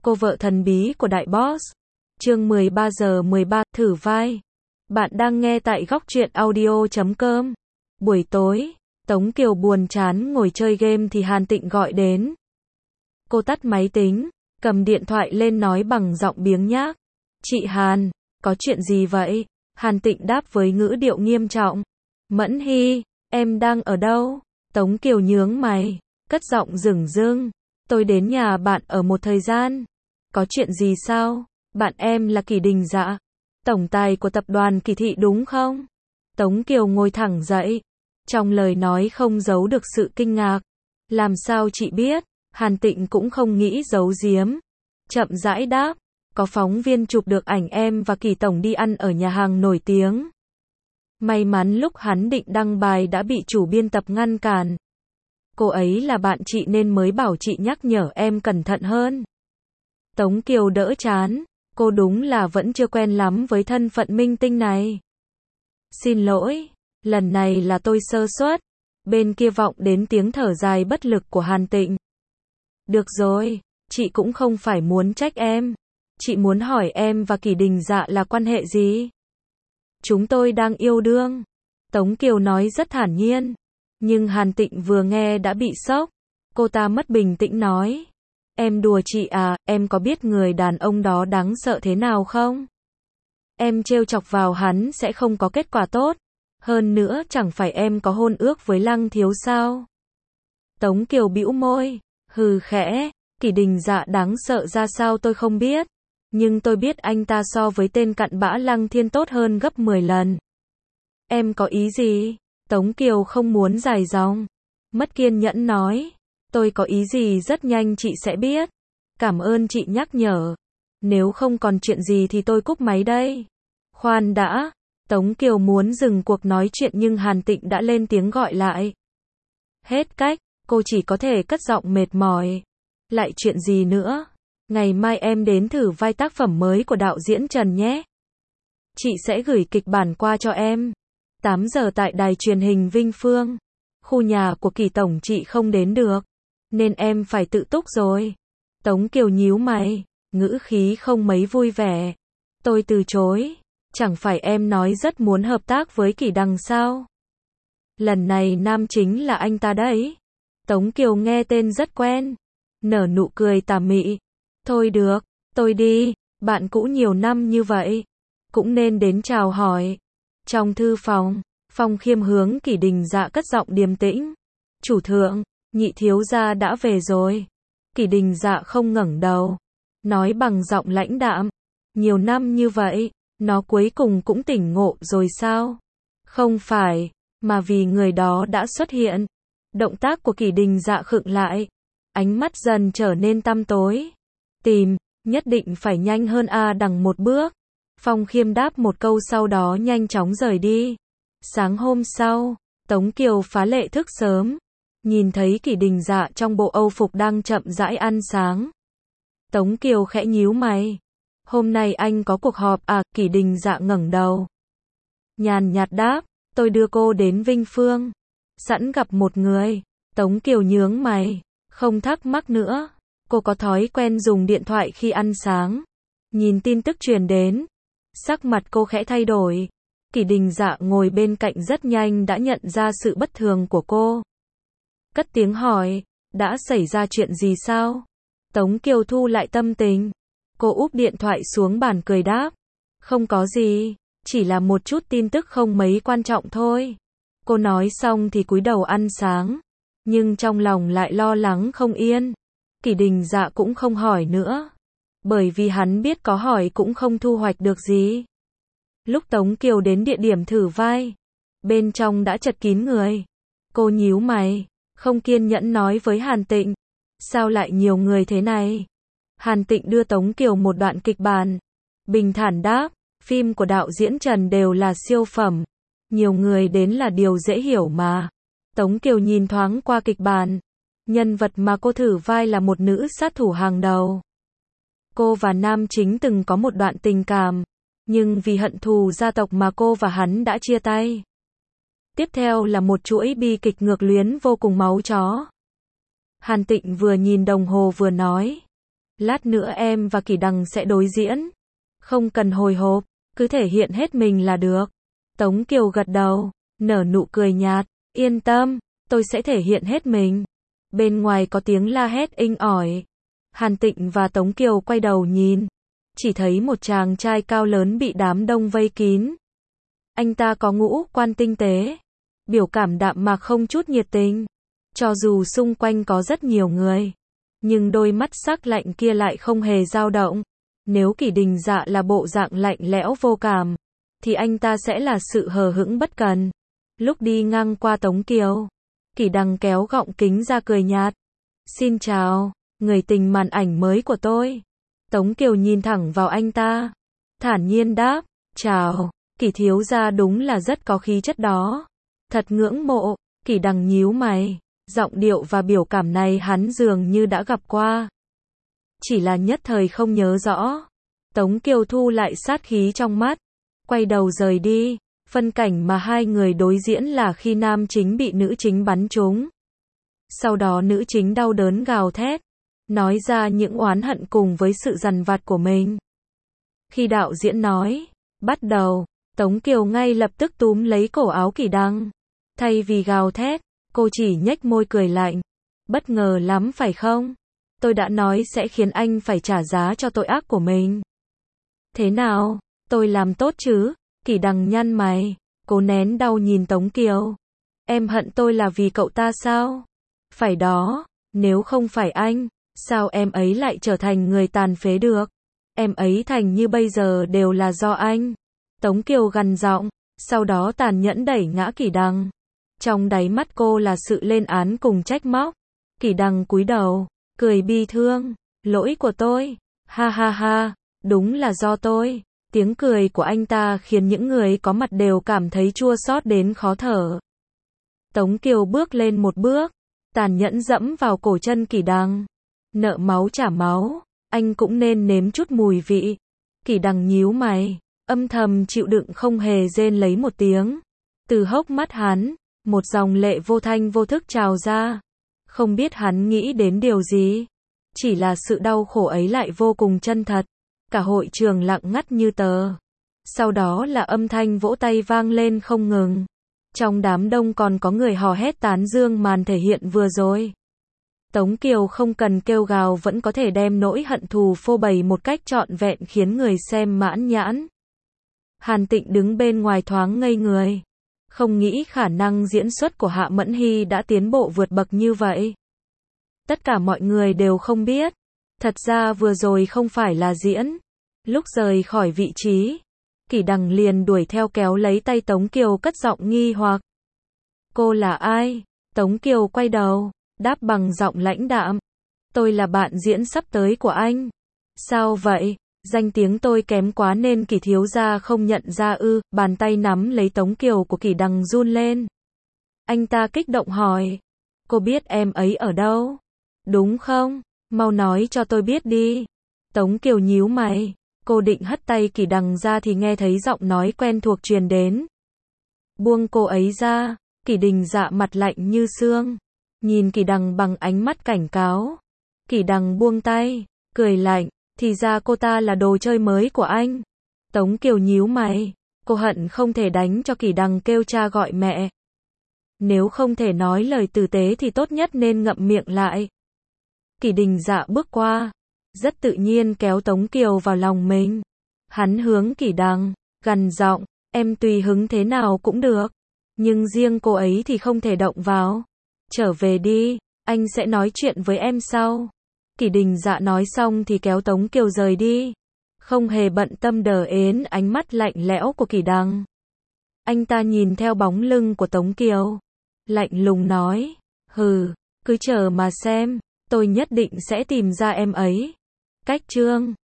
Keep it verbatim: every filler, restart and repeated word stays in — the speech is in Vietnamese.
Cô vợ thần bí của đại boss. Chương mười ba giờ mười ba, thử vai. Bạn đang nghe tại góc truyện audio chấm com. Buổi tối, Tống Kiều buồn chán ngồi chơi game thì Hàn Tịnh gọi đến. Cô tắt máy tính, cầm điện thoại lên nói bằng giọng biếng nhác. Chị Hàn, có chuyện gì vậy? Hàn Tịnh đáp với ngữ điệu nghiêm trọng. Mẫn Hy, em đang ở đâu? Tống Kiều nhướng mày, cất giọng dửng dưng. Tôi đến nhà bạn ở một thời gian. Có chuyện gì sao? Bạn em là Kỷ Đình Dạ, tổng tài của tập đoàn Kỳ Thị đúng không? Tống Kiều ngồi thẳng dậy, trong lời nói không giấu được sự kinh ngạc. Làm sao chị biết? Hàn Tịnh cũng không nghĩ giấu giếm. Chậm rãi đáp, có phóng viên chụp được ảnh em và Kỳ tổng đi ăn ở nhà hàng nổi tiếng. May mắn lúc hắn định đăng bài đã bị chủ biên tập ngăn cản. Cô ấy là bạn chị nên mới bảo chị nhắc nhở em cẩn thận hơn. Tống Kiều đỡ chán, cô đúng là vẫn chưa quen lắm với thân phận minh tinh này. Xin lỗi, lần này là tôi sơ suất. Bên kia vọng đến tiếng thở dài bất lực của Hàn Tịnh. Được rồi, chị cũng không phải muốn trách em. Chị muốn hỏi em và Kỷ Đình Dạ là quan hệ gì? Chúng tôi đang yêu đương. Tống Kiều nói rất thản nhiên. Nhưng Hàn Tịnh vừa nghe đã bị sốc. Cô ta mất bình tĩnh nói. Em đùa chị à, em có biết người đàn ông đó đáng sợ thế nào không? Em trêu chọc vào hắn sẽ không có kết quả tốt. Hơn nữa chẳng phải em có hôn ước với Lăng Thiếu sao? Tống Kiều bĩu môi, hừ khẽ, Kỷ Đình Dạ đáng sợ ra sao tôi không biết. Nhưng tôi biết anh ta so với tên cặn bã Lăng Thiên tốt hơn gấp mười lần. Em có ý gì? Tống Kiều không muốn dài dòng. Mất kiên nhẫn nói. Tôi có ý gì rất nhanh chị sẽ biết. Cảm ơn chị nhắc nhở. Nếu không còn chuyện gì thì tôi cúp máy đây. Khoan đã. Tống Kiều muốn dừng cuộc nói chuyện nhưng Hàn Tịnh đã lên tiếng gọi lại. Hết cách, cô chỉ có thể cất giọng mệt mỏi. Lại chuyện gì nữa? Ngày mai em đến thử vai tác phẩm mới của đạo diễn Trần nhé. Chị sẽ gửi kịch bản qua cho em. tám giờ tại đài truyền hình Vinh Phương. Khu nhà của Kỳ tổng chị không đến được. Nên em phải tự túc rồi. Tống Kiều nhíu mày, ngữ khí không mấy vui vẻ. Tôi từ chối. Chẳng phải em nói rất muốn hợp tác với Kỷ Đằng sao? Lần này nam chính là anh ta đấy. Tống Kiều nghe tên rất quen. Nở nụ cười tà mị. Thôi được, tôi đi. Bạn cũ nhiều năm như vậy. Cũng nên đến chào hỏi. Trong thư phòng, Phong Khiêm hướng Kỷ Đình Dạ cất giọng điềm tĩnh. Chủ thượng, nhị thiếu gia đã về rồi. Kỷ Đình Dạ không ngẩng đầu. Nói bằng giọng lãnh đạm. Nhiều năm như vậy, nó cuối cùng cũng tỉnh ngộ rồi sao? Không phải, mà vì người đó đã xuất hiện. Động tác của Kỷ Đình Dạ khựng lại. Ánh mắt dần trở nên tăm tối. Tìm, nhất định phải nhanh hơn a đằng một bước. Phong Khiêm đáp một câu sau đó nhanh chóng rời đi. Sáng hôm sau, Tống Kiều phá lệ thức sớm. Nhìn thấy Kỷ Đình Dạ trong bộ âu phục đang chậm rãi ăn sáng. Tống Kiều khẽ nhíu mày. Hôm nay anh có cuộc họp à? Kỷ Đình Dạ ngẩng đầu. Nhàn nhạt đáp, tôi đưa cô đến Vinh Phương. Sẵn gặp một người. Tống Kiều nhướng mày, không thắc mắc nữa. Cô có thói quen dùng điện thoại khi ăn sáng. Nhìn tin tức truyền đến. Sắc mặt cô khẽ thay đổi. Kỷ Đình Dạ ngồi bên cạnh rất nhanh đã nhận ra sự bất thường của cô. Cất tiếng hỏi, đã xảy ra chuyện gì sao? Tống Kiều thu lại tâm tình. Cô úp điện thoại xuống bàn cười đáp. Không có gì, chỉ là một chút tin tức không mấy quan trọng thôi. Cô nói xong thì cúi đầu ăn sáng. Nhưng trong lòng lại lo lắng không yên. Kỷ Đình Dạ cũng không hỏi nữa. Bởi vì hắn biết có hỏi cũng không thu hoạch được gì. Lúc Tống Kiều đến địa điểm thử vai, bên trong đã chật kín người. Cô nhíu mày, không kiên nhẫn nói với Hàn Tịnh. Sao lại nhiều người thế này? Hàn Tịnh đưa Tống Kiều một đoạn kịch bản. Bình thản đáp, phim của đạo diễn Trần đều là siêu phẩm. Nhiều người đến là điều dễ hiểu mà. Tống Kiều nhìn thoáng qua kịch bản. Nhân vật mà cô thử vai là một nữ sát thủ hàng đầu. Cô và nam chính từng có một đoạn tình cảm. Nhưng vì hận thù gia tộc mà cô và hắn đã chia tay. Tiếp theo là một chuỗi bi kịch ngược luyến vô cùng máu chó. Hàn Tịnh vừa nhìn đồng hồ vừa nói. Lát nữa em và Kỷ Đằng sẽ đối diễn. Không cần hồi hộp, cứ thể hiện hết mình là được. Tống Kiều gật đầu, nở nụ cười nhạt, yên tâm, tôi sẽ thể hiện hết mình. Bên ngoài có tiếng la hét inh ỏi. Hàn Tịnh và Tống Kiều quay đầu nhìn, chỉ thấy một chàng trai cao lớn bị đám đông vây kín. Anh ta có ngũ quan tinh tế, biểu cảm đạm mạc không chút nhiệt tình. Cho dù xung quanh có rất nhiều người, nhưng đôi mắt sắc lạnh kia lại không hề dao động. Nếu Kỷ Đình Dạ là bộ dạng lạnh lẽo vô cảm, thì anh ta sẽ là sự hờ hững bất cần. Lúc đi ngang qua Tống Kiều, Kỷ Đằng kéo gọng kính ra cười nhạt. Xin chào, người tình màn ảnh mới của tôi. Tống Kiều nhìn thẳng vào anh ta, thản nhiên đáp, chào, Kỷ thiếu gia đúng là rất có khí chất đó. Thật ngưỡng mộ. Kỷ Đằng nhíu mày, giọng điệu và biểu cảm này hắn dường như đã gặp qua. Chỉ là nhất thời không nhớ rõ. Tống Kiều thu lại sát khí trong mắt, quay đầu rời đi. Phân cảnh mà hai người đối diễn là khi nam chính bị nữ chính bắn trúng. Sau đó nữ chính đau đớn gào thét, nói ra những oán hận cùng với sự dằn vặt của mình. Khi đạo diễn nói, bắt đầu, Tống Kiều ngay lập tức túm lấy cổ áo Kỷ Đằng. Thay vì gào thét, cô chỉ nhếch môi cười lạnh. Bất ngờ lắm phải không? Tôi đã nói sẽ khiến anh phải trả giá cho tội ác của mình. Thế nào? Tôi làm tốt chứ? Kỷ Đằng nhăn mày, cố nén đau nhìn Tống Kiều. Em hận tôi là vì cậu ta sao? Phải đó, nếu không phải anh, sao em ấy lại trở thành người tàn phế được? Em ấy thành như bây giờ đều là do anh. Tống Kiều gằn giọng, sau đó tàn nhẫn đẩy ngã Kỷ Đằng. Trong đáy mắt cô là sự lên án cùng trách móc. Kỷ Đằng cúi đầu, cười bi thương, lỗi của tôi, ha ha ha, đúng là do tôi. Tiếng cười của anh ta khiến những người có mặt đều cảm thấy chua xót đến khó thở. Tống Kiều bước lên một bước, tàn nhẫn dẫm vào cổ chân Kỷ Đằng. Nợ máu trả máu, anh cũng nên nếm chút mùi vị. Kỷ Đằng nhíu mày, âm thầm chịu đựng không hề rên lấy một tiếng. Từ hốc mắt hắn, một dòng lệ vô thanh vô thức trào ra. Không biết hắn nghĩ đến điều gì. Chỉ là sự đau khổ ấy lại vô cùng chân thật. Cả hội trường lặng ngắt như tờ. Sau đó là âm thanh vỗ tay vang lên không ngừng. Trong đám đông còn có người hò hét tán dương màn thể hiện vừa rồi. Tống Kiều không cần kêu gào vẫn có thể đem nỗi hận thù phô bày một cách trọn vẹn khiến người xem mãn nhãn. Hàn Tịnh đứng bên ngoài thoáng ngây người. Không nghĩ khả năng diễn xuất của Hạ Mẫn Hy đã tiến bộ vượt bậc như vậy. Tất cả mọi người đều không biết. Thật ra vừa rồi không phải là diễn. Lúc rời khỏi vị trí, Kỷ Đằng liền đuổi theo kéo lấy tay Tống Kiều cất giọng nghi hoặc. Cô là ai? Tống Kiều quay đầu, đáp bằng giọng lãnh đạm. Tôi là bạn diễn sắp tới của anh. Sao vậy? Danh tiếng tôi kém quá nên Kỷ thiếu gia không nhận ra ư? Bàn tay nắm lấy Tống Kiều của Kỷ Đằng run lên. Anh ta kích động hỏi. Cô biết em ấy ở đâu? Đúng không? Mau nói cho tôi biết đi. Tống Kiều nhíu mày. Cô định hất tay Kỷ Đằng ra thì nghe thấy giọng nói quen thuộc truyền đến. Buông cô ấy ra. Kỷ Đình Dạ mặt lạnh như xương. Nhìn Kỷ Đằng bằng ánh mắt cảnh cáo. Kỷ Đằng buông tay, cười lạnh. Thì ra cô ta là đồ chơi mới của anh. Tống Kiều nhíu mày. Cô hận không thể đánh cho Kỷ Đằng kêu cha gọi mẹ. Nếu không thể nói lời tử tế thì tốt nhất nên ngậm miệng lại. Kỷ Đình Dạ bước qua, rất tự nhiên kéo Tống Kiều vào lòng mình. Hắn hướng Kỷ Đằng, gằn giọng, em tùy hứng thế nào cũng được. Nhưng riêng cô ấy thì không thể động vào. Trở về đi, anh sẽ nói chuyện với em sau. Kỷ Đình Dạ nói xong thì kéo Tống Kiều rời đi. Không hề bận tâm đờ ến ánh mắt lạnh lẽo của Kỷ Đằng. Anh ta nhìn theo bóng lưng của Tống Kiều. Lạnh lùng nói, hừ, cứ chờ mà xem, tôi nhất định sẽ tìm ra em ấy. Cách chương